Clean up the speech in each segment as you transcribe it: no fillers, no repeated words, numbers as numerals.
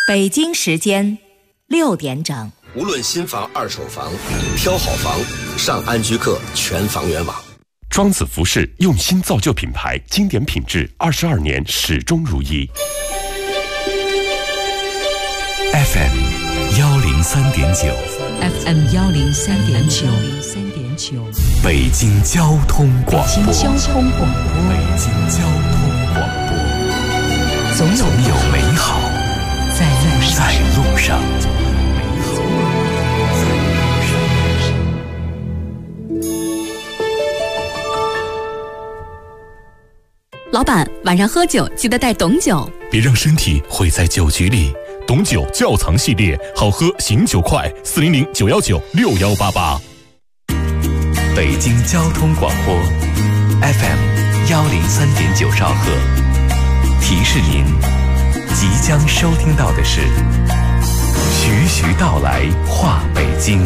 北京时间6点整。 无论新房、二手房，挑好房，上安居客全房源网。 庄子服饰用心造就品牌，经典品质，22年始终如一。 FM 103.9 FM 103.9 北京交通广播。 北京交通广播。 北京交通广播。总有美好在路上。 老板，晚上喝酒记得带董酒， 别让身体毁在酒局里。董酒窖藏系列，好喝醒酒快，400-919-6188。北京交通广播 FM 103.9兆赫，提示您即将收听到的是徐徐道来话北京。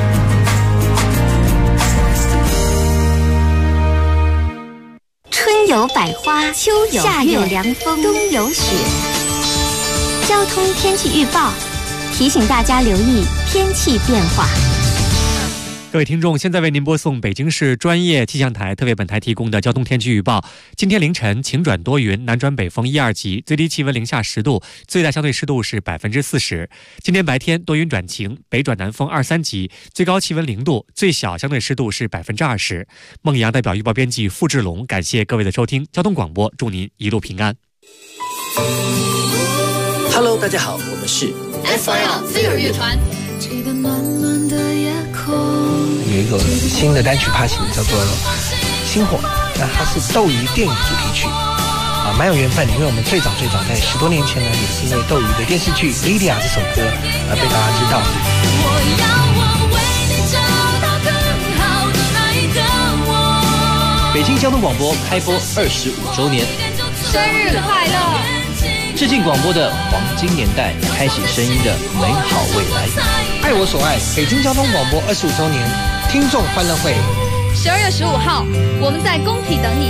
春有百花，秋有夏有凉风，冬有雪。交通天气预报提醒大家留意天气变化。 各位听众，现在为您播送北京市专业气象台特为本台提供的交通天气预报。今天凌晨晴转多云，南转北风1、2级，最低气温零下10度，最大相对湿度是40%。今天白天多云转晴，北转南风2、3级，最高气温0度，最小相对湿度是20%。孟阳代表预报编辑付志龙，感谢各位的收听。交通广播，祝您一路平安。 Hello， 大家好，我们是 SYL 飞儿乐团。 有一个新的单曲发行叫做《星火》，那它是斗鱼电影主题曲啊，蛮有缘分的，因为我们最早在10多年前呢，也是因为斗鱼的电视剧《Lydia》这首歌而被大家知道。 北京交通广播开播25周年， 生日快乐！ 致敬广播的黄金年代，开启声音的美好未来。 爱我所爱，北京交通广播25周年听众欢乐会 ，12月15号，我们在工体等你。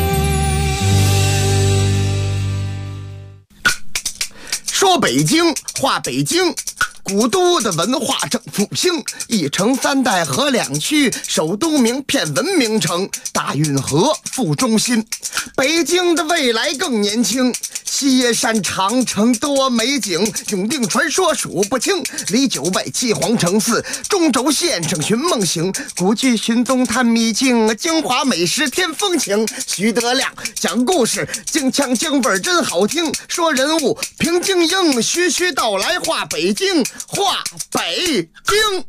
说北京，话北京。古都的文化正复兴，一城3代河2区，首都名片文明城，大运河副中心。北京的未来更年轻，西耶山长城多美景，永定传说数不清，离9外7皇城4，中轴线上寻梦行，古剧寻踪探秘境，京华美食添风情。徐德亮讲故事，京腔京味真好听，说人物评京英，徐徐道来话北京。话北京。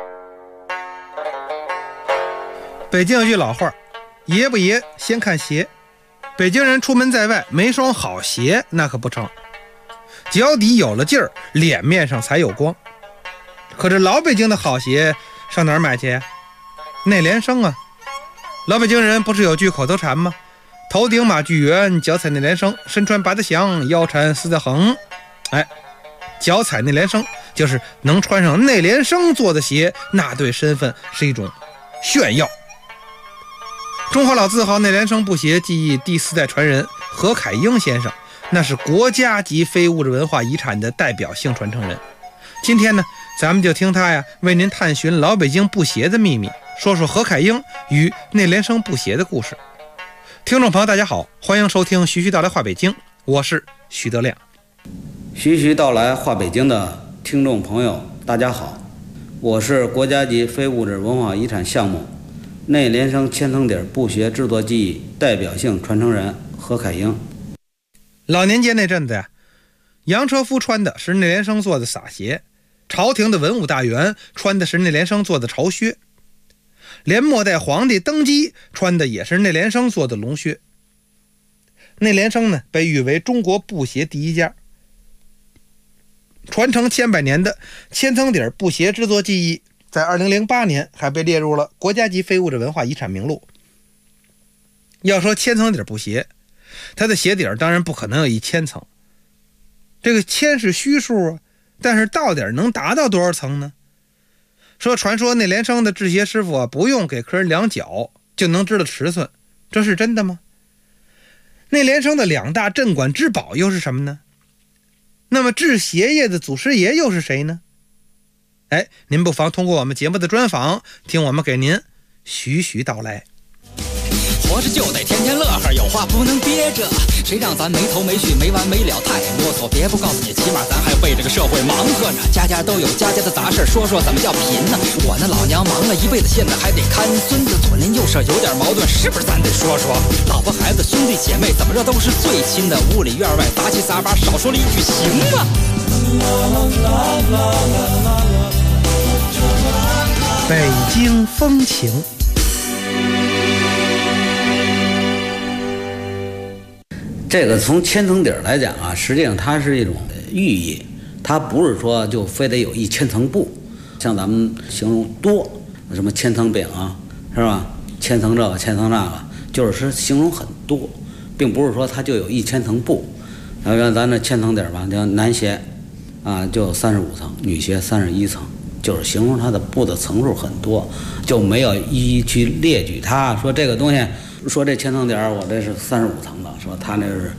北京有句老话，爷不爷先看鞋。北京人出门在外没双好鞋那可不成，脚底有了劲儿，脸面上才有光。可这老北京的好鞋上哪儿买去呀？内联升啊。老北京人不是有句口头禅吗？头顶马具圆，脚踩内联升，身穿八字响，腰缠丝的横。哎，脚踩内联升就是能穿上内联升做的鞋，那对身份是一种炫耀。中华老字号内联升布鞋技艺第4代传人何凯英先生，那是国家级非物质文化遗产的代表性传承人。今天呢，咱们就听他呀为您探寻老北京布鞋的秘密，说说何凯英与内联升布鞋的故事。听众朋友大家好，欢迎收听徐徐道来话北京，我是徐德亮。 徐徐道来话北京的听众朋友大家好，我是国家级非物质文化遗产项目内联升千层底布鞋制作技艺代表性传承人何凯英。 老年间那阵子呀，洋车夫穿的是内联升做的洒鞋，朝廷的文武大员穿的是内联升做的朝靴，连末代皇帝登基穿的也是内联升做的龙靴。内联升呢，被誉为中国布鞋第一家，传承千百年的千层底布鞋制作技艺，在2008年还被列入了国家级非物质文化遗产名录。要说千层底布鞋，它的鞋底当然不可能有1000层，这个千是虚数啊，但是到底能达到多少层呢？说传说内联升的制鞋师傅啊，不用给客人量脚就能知道尺寸，这是真的吗？内联升的2大镇馆之宝又是什么呢？ 那么制鞋业的祖师爷又是谁呢？您不妨通过我们节目的专访，听我们给您徐徐道来。 活着就得天天乐呵，有话不能憋着，谁让咱没头没绪没完没了太啰嗦，别不告诉你，起码咱还为这个社会忙活呢，家家都有家家的杂事，说说怎么叫贫呢？我那老娘忙了一辈子，现在还得看孙子，左邻右舍有点矛盾，是不是咱得说说？老婆孩子兄弟姐妹怎么着都是最亲的，屋里院外杂七杂八，少说了一句行吗？ 北京风情。 这个从千层底儿来讲啊，实际上它是一种寓意，它不是说就非得有1000层布，像咱们形容多，什么千层饼啊，是吧？千层这个，千层那个，就是形容很多，并不是说它就有1000层布。然后咱这千层底儿吧，叫男鞋啊，就有35层，女鞋31层，就是形容它的布的层数很多，就没有一一去列举它，说这个东西。说这千层底儿，我这是35层的，说他那是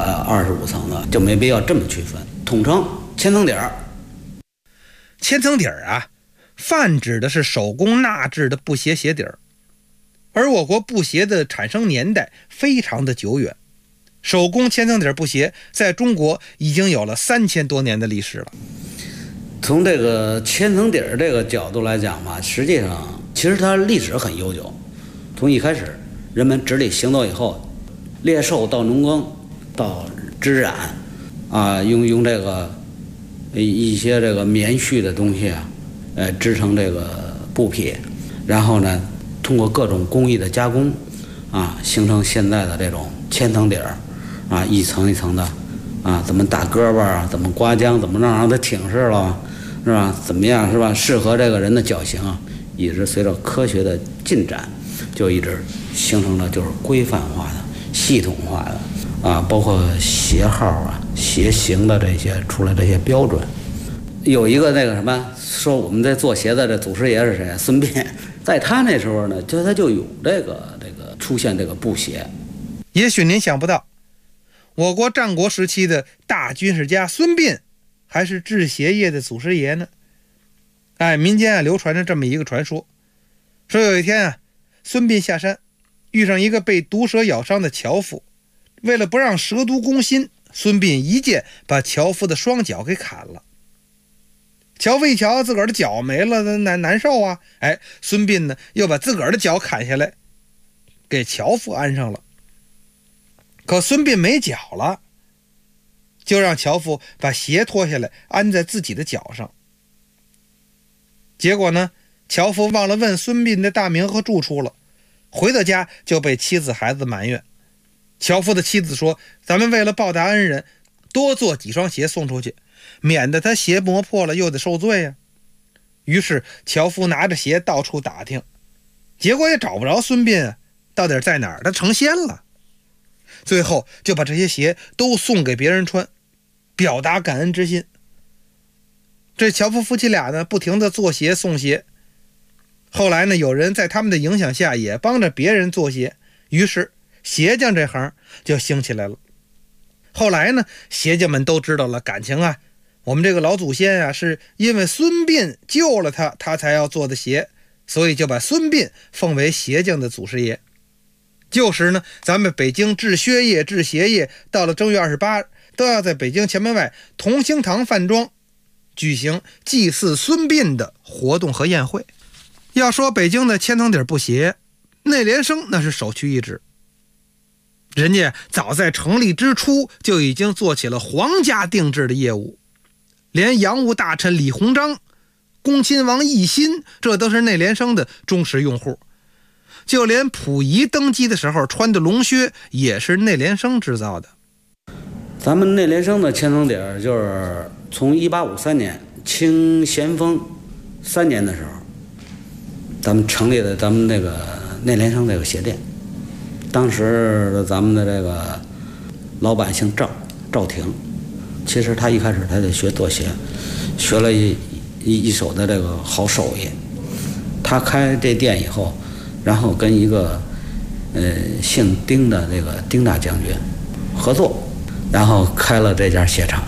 25层的，就没必要这么区分，统称千层底儿。 千层底儿啊，泛指的是手工纳制的布鞋鞋底儿，而我国布鞋的产生年代非常的久远，手工千层底儿布鞋在中国已经有了3000多年的历史了。 从这个千层底儿这个角度来讲吧，实际上其实它历史很悠久，从一开始。人们直立行走以后，猎兽到农耕，到织染，用这个一些这个棉絮的东西啊，织成这个布匹，然后呢，通过各种工艺的加工，形成现在的这种千层底儿，一层一层的，怎么打胳膊啊，怎么刮浆，怎么让它挺实了，是吧？怎么样是吧？适合这个人的脚型啊，一直随着科学的进展。就一直形成了就是规范化的、系统化的包括鞋号啊、鞋型的这些出来这些标准。有一个那个什么说我们在做鞋的这祖师爷是谁？孙膑，在他那时候呢，他就有这个出现这个布鞋。 也许您想不到，我国战国时期的大军事家孙膑还是制鞋业的祖师爷呢。民间流传着这么一个传说，说有一天孙膑下山，遇上一个被毒蛇咬伤的樵夫，为了不让蛇毒攻心，孙膑一剑把樵夫的双脚给砍了。樵夫一瞧自个儿的脚没了，难受啊！孙膑呢又把自个儿的脚砍下来，给樵夫安上了。可孙膑没脚了，就让樵夫把鞋脱下来安在自己的脚上。结果呢，樵夫忘了问孙膑的大名和住处了，回到家就被妻子孩子埋怨。樵夫的妻子说，咱们为了报答恩人，多做几双鞋送出去，免得他鞋磨破了又得受罪呀。于是樵夫拿着鞋到处打听，结果也找不着孙膑到底在哪儿，他成仙了。最后就把这些鞋都送给别人穿，表达感恩之心。这樵夫夫妻俩呢，不停地做鞋送鞋。后来呢，有人在他们的影响下也帮着别人做鞋，于是鞋匠这行就兴起来了。后来呢，鞋匠们都知道了，感情我们这个老祖先是因为孙膑救了他，他才要做的鞋，所以就把孙膑奉为鞋匠的祖师爷。旧时呢，咱们北京制靴业、制鞋业到了正月28都要在北京前门外同兴堂饭庄举行祭祀孙膑的活动和宴会。要说北京的千层底布鞋，内联升那是首屈一指。人家早在成立之初就已经做起了皇家定制的业务，连洋务大臣李鸿章、恭亲王奕欣，这都是内联升的忠实用户。就连溥仪登基的时候穿的龙靴也是内联升制造的。 咱们内联升的千层底就是从1853年清咸丰3年的时候，咱们成立的咱们那个内联升这个鞋店。当时咱们的这个老板姓赵廷，其实他一开始他就学做鞋，学了一手的这个好手艺。他开这店以后，然后跟一个姓丁的这个丁大将军合作，然后开了这家鞋厂。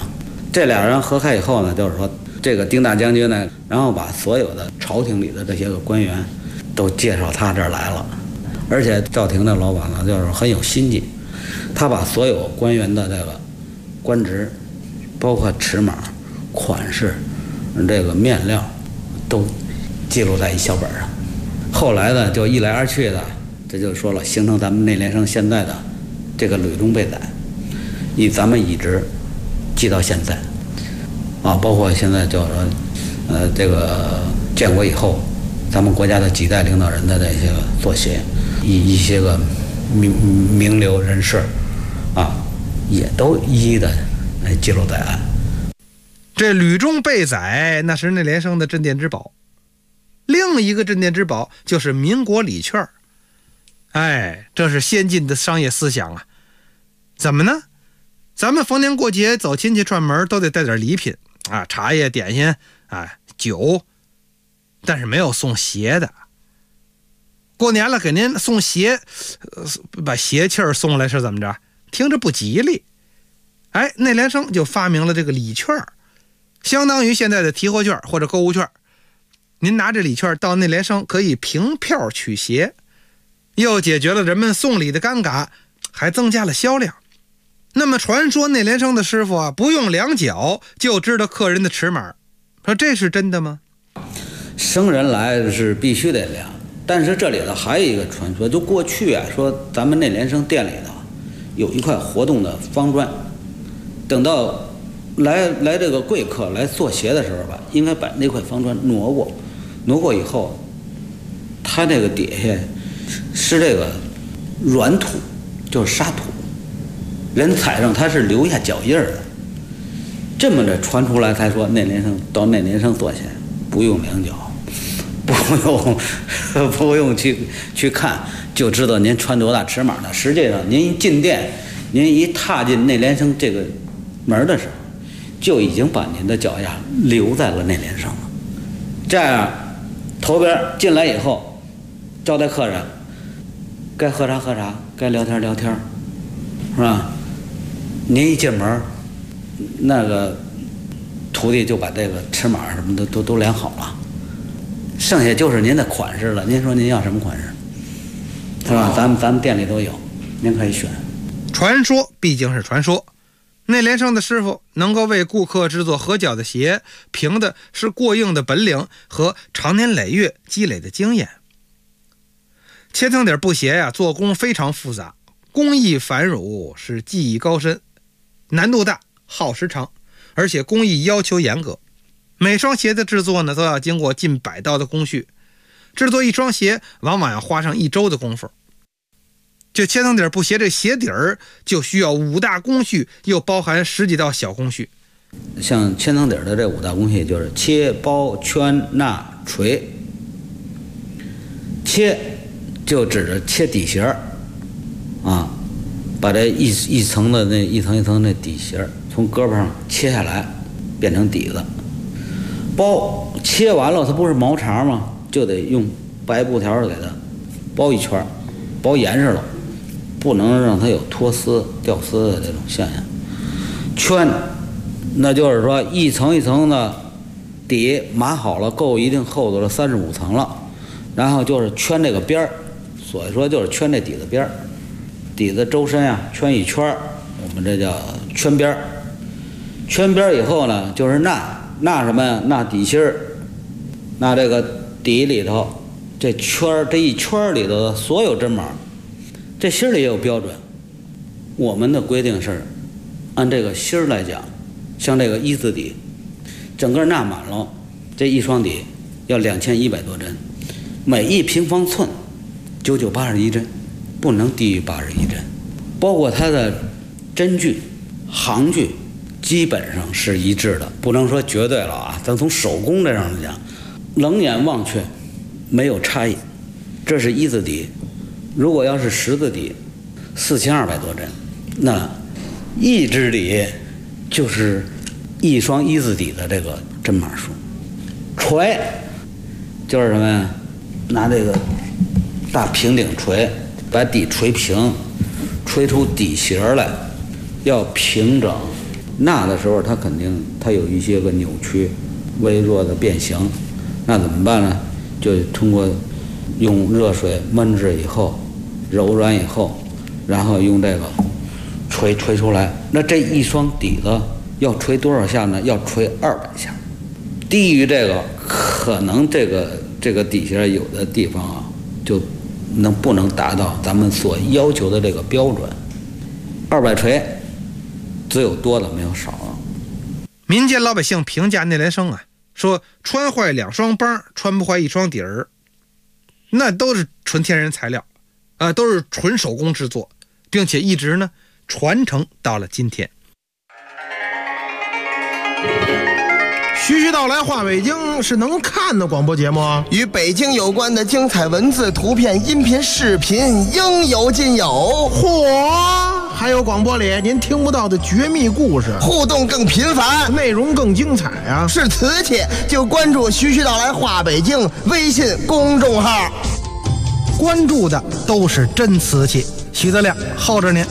这俩人合开以后呢，就是说这个丁大将军呢，然后把所有的朝廷里的这些个官员都介绍他这儿来了，而且赵廷的老板呢，就是很有心计，他把所有官员的这个官职，包括尺码、款式、这个面料，都记录在一小本上。后来呢，就一来二去的，这就说了，形成咱们内联升现在的这个吕中备载，以咱们一直记到现在，啊，包括现在叫说，这个建国以后，咱们国家的几代领导人的这些个作协，一些个名流人士，啊，也都一一的记录在案。 这吕中备载那是内联升的镇店之宝。另一个镇店之宝就是民国礼券，这是先进的商业思想啊。怎么呢？咱们逢年过节走亲戚串门都得带点礼品啊，茶叶、点心啊、酒，但是没有送鞋的。过年了给您送鞋，把鞋气儿送来是怎么着？听着不吉利。内联升就发明了这个礼券，相当于现在的提货券或者购物券。您拿着礼券到内联升可以凭票取鞋，又解决了人们送礼的尴尬，还增加了销量。那么传说内联升的师傅啊，不用量脚就知道客人的尺码，说这是真的吗？ 生人来是必须得量，但是这里头还有一个传说，就过去啊，说咱们内联升店里头有一块活动的方砖，等到来这个贵客来做鞋的时候吧，应该把那块方砖挪过以后，它这个底下是这个软土，就是沙土，人踩上它是留下脚印的。这么着传出来才说内联升到内联升做鞋不用量脚，不用去看就知道您穿多大尺码的。实际上您一进店，您一踏进内联升这个门的时候，就已经把您的脚丫留在了内联升了。这样头边进来以后招待客人，该喝茶喝茶，该聊天聊天，是吧？您一进门，那个徒弟就把这个尺码什么的都量好了，剩下就是您的款式了。您说您要什么款式，是吧？咱们店里都有，您可以选。 传说毕竟是传说，内联升的师傅能够为顾客制作合脚的鞋，凭的是过硬的本领和长年累月积累的经验。千层底布鞋呀，做工非常复杂，工艺繁缛，是技艺高深，难度大，耗时长，而且工艺要求严格。每双鞋的制作呢，都要经过近100道的工序，制作一双鞋往往要花上1周的功夫。就千层底布鞋这鞋底儿就需要5大工序，又包含10几道小工序。 像千层底的这5大工序就是切、包、圈、捺、锤。切就指着切底鞋啊，把这一层的那一层一层的底鞋从胳膊上切下来变成底子。包切完了它不是毛茬吗？就得用白布条给它包一圈，包严实了，不能让它有脱丝掉丝的这种现象。圈那就是说一层一层的底码好了，够一定厚度了35层了，然后就是圈这个边儿，所以说就是圈这底子边儿，底子周身啊圈一圈，我们这叫圈边儿。圈边儿以后呢，就是捺什么呀？捺底心儿，捺这个底里头这圈这一圈里头的所有针码。这心儿里也有标准，我们的规定是按这个心儿来讲，像这个1字底，整个捺满了，这一双底要2100多针，每1平方寸991针，不能低于81针，包括它的针距、行距基本上是一致的，不能说绝对了啊。咱从手工这上来讲，冷眼望去没有差异。这是1字底。如果要是10字底，4200多针，那1支底就是一双1字底的这个针码数。锤就是什么呀？拿这个大平顶锤把底锤平，锤出底型来，要平整， 那的时候它肯定它有一些个扭曲、微弱的变形，那怎么办呢？就通过用热水焖制以后，柔软以后，然后用这个锤出来。那这一双底子要锤多少下呢？要锤200下。低于这个，可能这个底下有的地方啊，就不能达到咱们所要求的这个标准。200锤，只有多的没有少的。 民间老百姓评价内联升啊，说穿坏2双帮，穿不坏1双底儿，那都是纯天然材料，都是纯手工制作，并且一直呢传承到了今天。 徐徐道来话北京是能看的广播节目， 与北京有关的精彩文字、图片、音频、视频应有尽有。 嚯！还有广播里您听不到的绝密故事， 互动更频繁， 内容更精彩啊！ 是瓷器就关注徐徐道来话北京微信公众号， 关注的都是真瓷器。徐德亮候着您。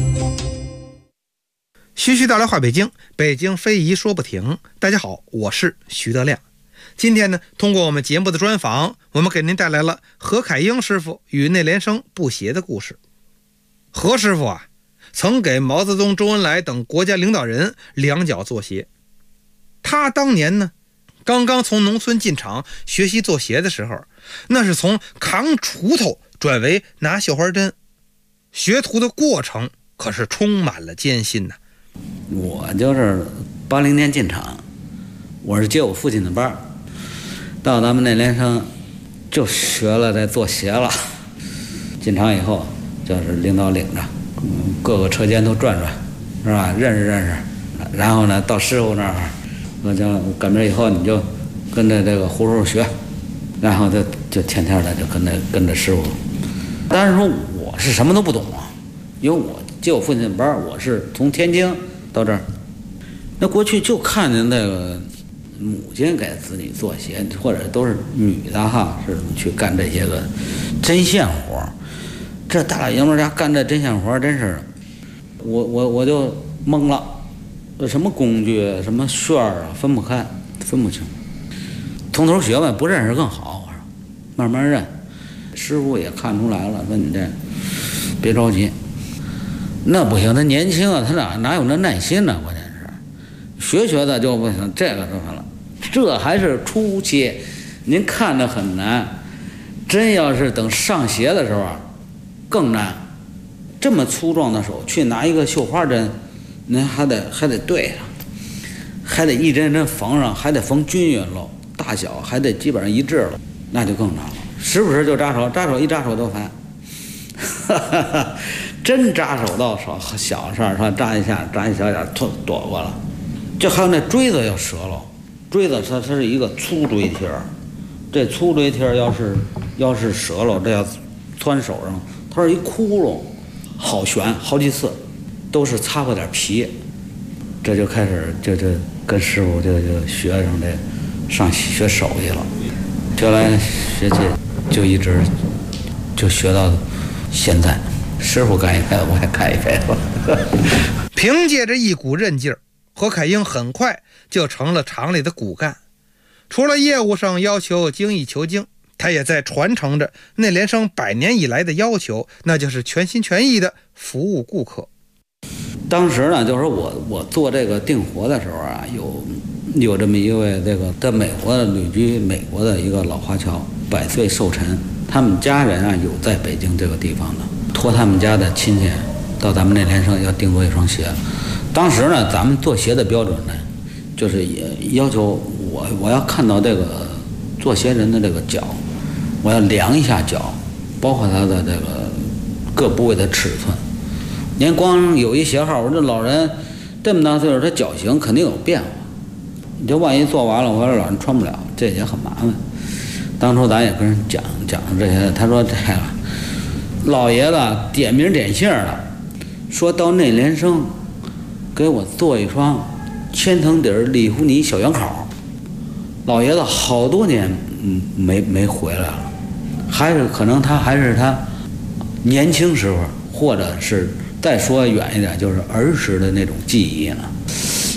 徐徐道来话北京，北京非遗说不停。大家好，我是徐德亮。今天呢，通过我们节目的专访，我们给您带来了何凯英师傅与内联升布鞋的故事。何师傅啊，曾给毛泽东、周恩来等国家领导人量脚做鞋。他当年呢，刚刚从农村进厂学习做鞋的时候，那是从扛锄头转为拿绣花针，学徒的过程可是充满了艰辛呐。 我就是80年进厂，我是接我父亲的班，到咱们内联升就学了这做鞋了。进厂以后就是领导领着，各个车间都转转，是吧？认识。然后呢，到师傅那儿，我就赶着以后你就跟着这个胡叔学，然后就天天的就跟着师傅。但是说我是什么都不懂啊，因为我接我父亲的班，我是从天津到这儿。那过去就看见那个母亲给子女做鞋，或者都是女的哈，是去干这些个针线活。这大老爷们家干这针线活真是，我就懵了，什么工具什么旋儿啊，分不清，从头学吧，不认识更好。我说慢慢认，师傅也看出来了，说你这别着急，那不行，他年轻啊，他哪有那耐心呢？关键是学的就不行，这个就完了，这还是初期，您看着很难，真要是等上鞋的时候啊，更难。这么粗壮的手去拿一个绣花针，您还得对上，还得一针针缝上，还得缝均匀喽，大小还得基本上一致了，那就更难了。时不时就扎手，一扎手都烦。真扎手到小事儿，说扎一下扎一小点，躲过了。这还有那锥子要折了，锥子它是一个粗锥贴儿，这粗锥贴儿要是折了，这要汆手上，它是一窟窿，好旋好几次，都是擦破点皮。这就开始就跟师傅就学上这上学手艺了，学来学去就一直就学到现在。师傅干一辈子，我还干一辈子。 凭借着一股韧劲儿，何凯英很快就成了厂里的骨干。除了业务上要求精益求精，他也在传承着内联升100年以来的要求，那就是全心全意的服务顾客。 当时呢，就是我做这个订活的时候啊，有这么一位这个在美国旅居美国的一个老华侨，100岁寿辰，他们家人啊有在北京这个地方的，托他们家的亲戚到咱们内联升要订做一双鞋。当时呢，咱们做鞋的标准呢，就是也要求我要看到这个做鞋人的这个脚，我要量一下脚，包括他的这个各部位的尺寸。您光有一鞋号，我这老人这么大岁数，他脚型肯定有变化。你就万一做完了，我说老人穿不了，这也很麻烦。当初咱也跟人讲这些，他说这个老爷子点名点姓的，说到内联升给我做一双千层底里弗尼小圆口。老爷子好多年没回来了，还是可能他还是他年轻时候，或者是再说远一点，就是儿时的那种记忆呢。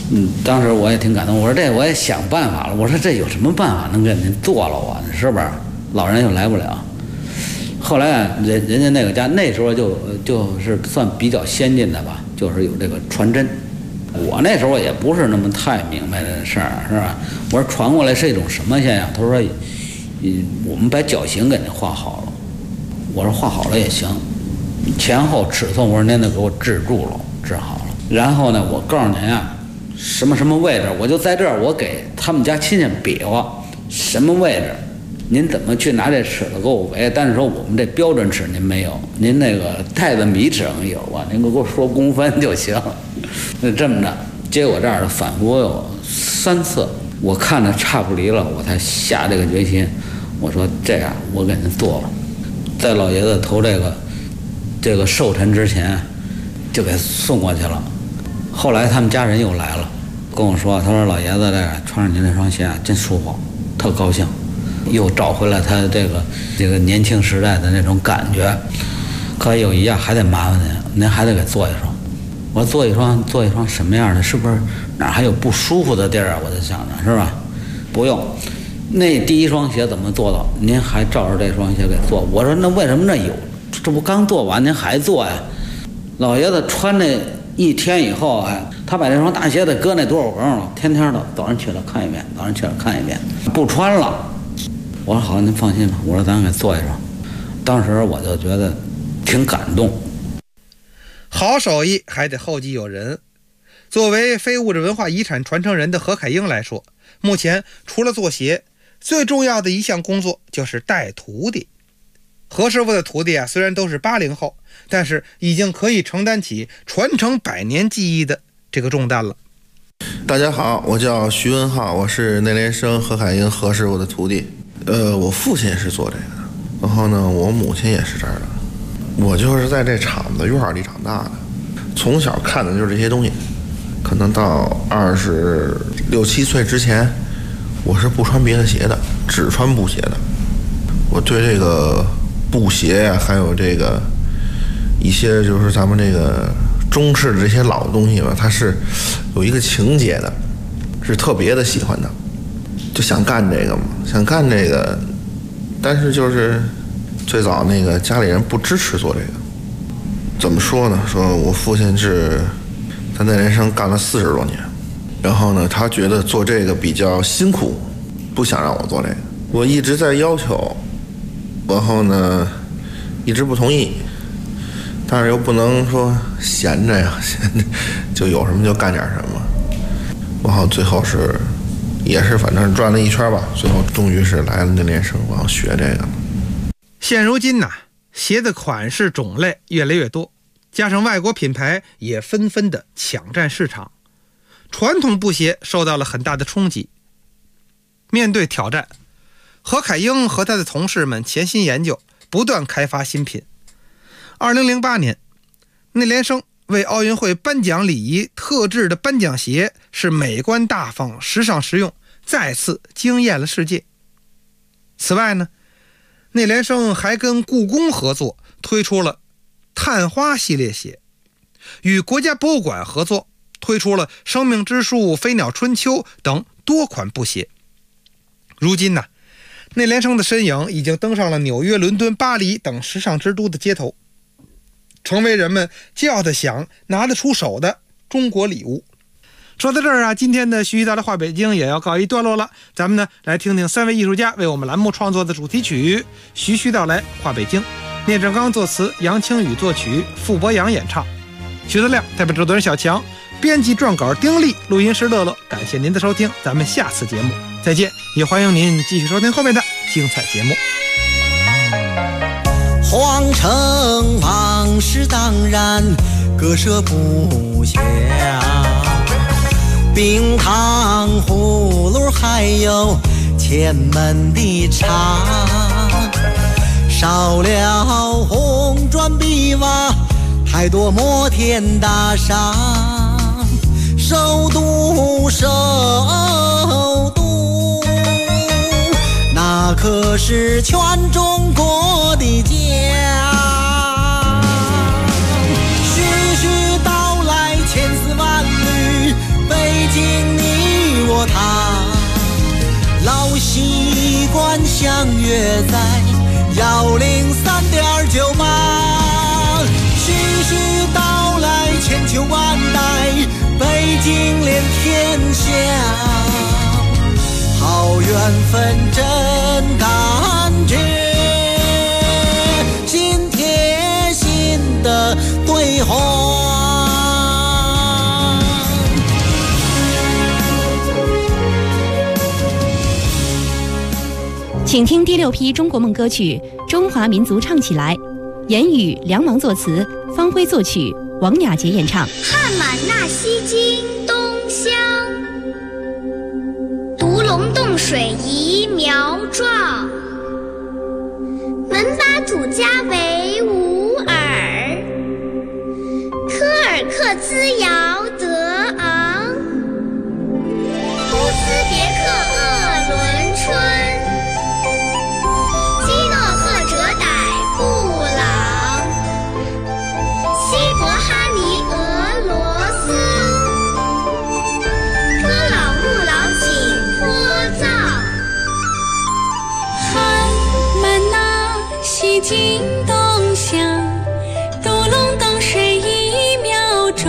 当时我也挺感动，我说这我也想办法了，我说这有什么办法能给您做了啊？是不是？老人又来不了。后来人家那个家那时候就是算比较先进的吧，就是有这个传针。我那时候也不是那么太明白这事儿，是吧？我说传过来是一种什么现象？他说，我们把脚型给您画好了。我说画好了也行，前后尺寸我说您得给我治住了，治好了。然后呢，我告诉您啊，什么什么位置，我就在这儿，我给他们家亲戚比划什么位置，您怎么去拿这尺子给我围？但是说我们这标准尺您没有，您那个带子米尺有啊，您给我说公分就行。那这么着，结果这儿反复有3次，我看着差不离了，我才下这个决心。我说这样，我给您做了，在老爷子头这个寿辰之前，就给送过去了。后来他们家人又来了，跟我说，他说老爷子这穿上您这双鞋真舒服，特高兴，又找回了他这个年轻时代的那种感觉。可有一样还得麻烦您还得给做一双。我说做一双什么样的？是不是哪还有不舒服的地儿啊？我就想着是吧？不用，那第一双鞋怎么做到？您还照着这双鞋给做？我说那为什么那有？这不刚做完您还做呀？老爷子穿那1天以后，哎，他把这双大鞋子搁那多少格了？天天的早上起来看一遍，早上起来看一遍，不穿了。我说好，您放心吧。我说咱给做一双。当时我就觉得挺感动。 好手艺还得后继有人。作为非物质文化遗产传承人的何凯英来说，目前除了做鞋，最重要的一项工作就是带徒弟。何师傅的徒弟虽然都是80后，但是已经可以承担起传承100年技艺的这个重担了。 大家好，我叫徐文浩，我是内联升何凯英何师傅的徒弟。我父亲也是做这个的，然后呢，我母亲也是这儿的。我就是在这厂子院里长大的，从小看的就是这些东西。可能到26、27岁之前，我是不穿别的鞋的，只穿布鞋的。我对这个布鞋呀，还有这个一些就是咱们这个中式的这些老东西吧，它是有一个情节的，是特别的喜欢的，就想干这个嘛，想干这个，但是就是最早那个家里人不支持做这个。怎么说呢？说我父亲是在内联升干了40多年，然后呢，他觉得做这个比较辛苦，不想让我做这个。我一直在要求，然后呢，一直不同意，但是又不能说闲着呀，闲着就有什么就干点什么。然后最后也是反正转了一圈吧，最后终于是来了内联升，然后学这个。 现如今鞋的款式种类越来越多，加上外国品牌也纷纷的抢占市场，传统布鞋受到了很大的冲击。面对挑战，何凯英和他的同事们潜心研究，不断开发新品。2008年，内联升为奥运会颁奖礼仪特制的颁奖鞋是美观大方、时尚实用，再次惊艳了世界。此外呢，内联升还跟故宫合作推出了探花系列鞋，与国家博物馆合作推出了生命之树、飞鸟春秋等多款布鞋。如今内联升的身影已经登上了纽约、伦敦、巴黎等时尚之都的街头，成为人们叫得响、拿得出手的中国礼物。说到这儿今天的徐徐道来话北京也要告一段落了。咱们呢来听听3位艺术家为我们栏目创作的主题曲《徐徐道来话北京》，聂正刚作词，杨清宇作曲，傅博洋演唱。徐德亮代表制作人小强，编辑撰稿丁力，录音师乐乐。感谢您的收听，咱们下次节目再见，也欢迎您继续收听后面的精彩节目。 皇城往事当然割舍不下，冰糖葫芦还有前门的茶，少了红砖碧瓦，太多摩天大厦，首都那可是全中国的家。徐徐道来千丝万缕，北京习惯相约在103.9吧。徐徐道来，千秋万代，北京连天下。好缘分真感觉，心贴心的对话。 请听第6批中国梦歌曲《中华民族唱起来》，言语梁芒作词，方辉作曲，王雅洁演唱。 汉满纳西经东乡，独龙洞水移苗壮，门巴土家为吾尔，科尔克孜尧德昂，乌兹别克鄂伦春，基诺赫哲傣布朗，西伯哈尼俄罗斯，科老木老景颇藏， 汉满纳西经东乡，独龙洞水移苗壮，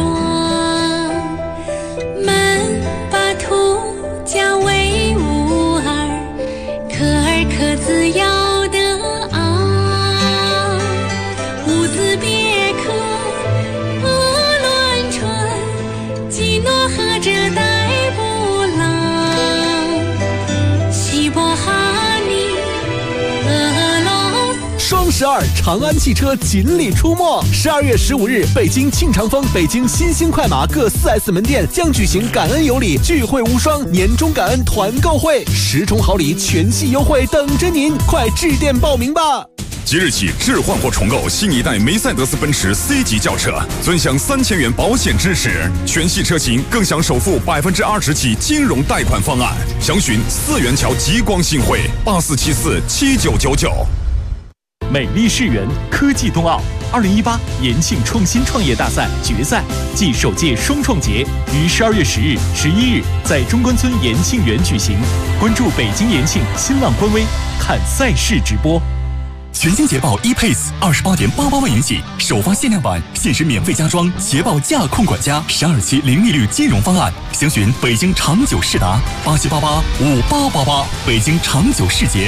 门巴土家为吾尔，科尔克孜尧德昂，乌兹别克鄂伦春，基诺赫哲傣布朗，西伯哈尼俄罗斯。 双12长安汽车锦鲤出没。12月15日，北京庆长丰、北京新兴快马各 4S 门店将举行感恩有礼聚会无双年终感恩团购会，10重好礼全系优惠等着您，快致电报名吧！ 即日起置换或重购新一代梅赛德斯奔驰 C 级轿车，尊享3000元保险支持，全系车型更享首付20%起金融贷款方案。详询4元桥极光新汇84747999。 美丽世园科技冬奥2018延庆创新创业大赛决赛暨首届双创节于12月10日、11日在中关村延庆园举行。关注北京延庆新浪官微，看赛事直播。 全新捷豹 ePace 28.88万元起，首发限量版，限时免费加装捷豹驾控管家12期零利率金融方案。详询北京长久世达87885888，北京长久世捷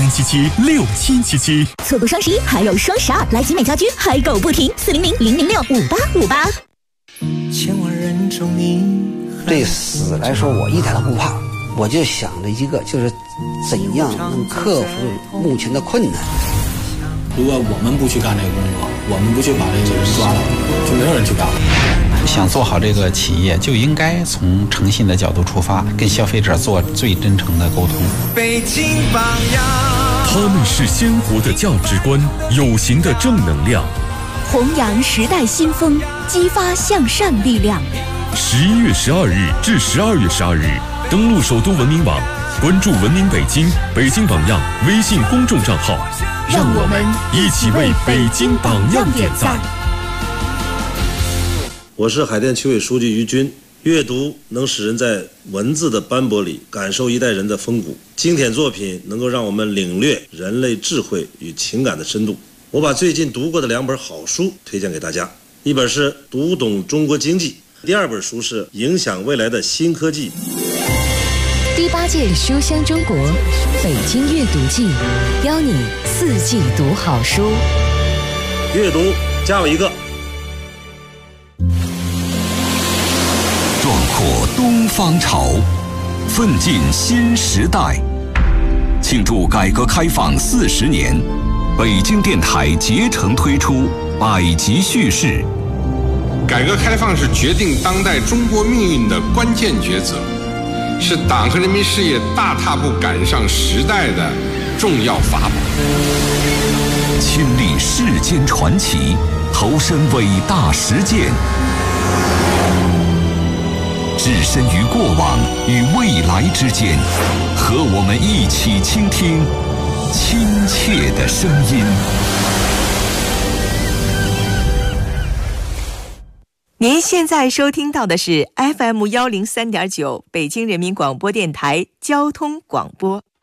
63776777。 错过双11还有双12，来集美家居嗨购不停，400-006-5858。 千万人中你。 对死来说，我一点都不怕，我就想着一个，就是怎样能克服目前的困难。 如果我们不去干这个工作，我们不去把这个人抓到，就没有人去干了。 想做好这个企业，就应该从诚信的角度出发，跟消费者做最真诚的沟通。 北京榜样， 他们是鲜活的价值观，有形的正能量， 弘扬时代新风，激发向善力量。 11月12日至12月12日，登录首都文明网，关注文明北京、北京榜样微信公众账号， 让我们一起为北京榜样点赞。 我是海淀区委书记于军。阅读能使人在文字的斑驳里感受一代人的风骨，经典作品能够让我们领略人类智慧与情感的深度。我把最近读过的2本好书推荐给大家，一本是《读懂中国经济》，第2本书是《影响未来的新科技》。 第8届书香中国北京阅读季，邀你4季读好书。 阅读加我一个。 壮阔东方潮，奋进新时代。庆祝改革开放40年，北京电台竭诚推出百集叙事。 改革开放是决定当代中国命运的关键抉择，是党和人民事业大踏步赶上时代的重要法宝。 亲历世间传奇，投身伟大实践，置身于过往与未来之间，和我们一起倾听亲切的声音。 您现在收听到的是 FM103.9北京人民广播电台交通广播。